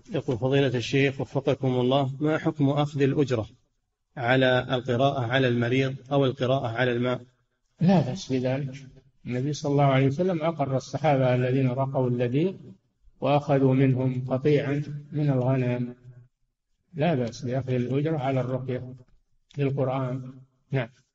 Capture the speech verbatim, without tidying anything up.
يقول فضيلة الشيخ وفقكم الله، ما حكم أخذ الأجرة على القراءة على المريض أو القراءة على الماء؟ لا بأس بذلك. النبي صلى الله عليه وسلم أقر الصحابة الذين رقوا اللذيذ وأخذوا منهم قطيعا من الغنم. لا بأس بأخذ الأجرة على الرقية للقرآن. نعم.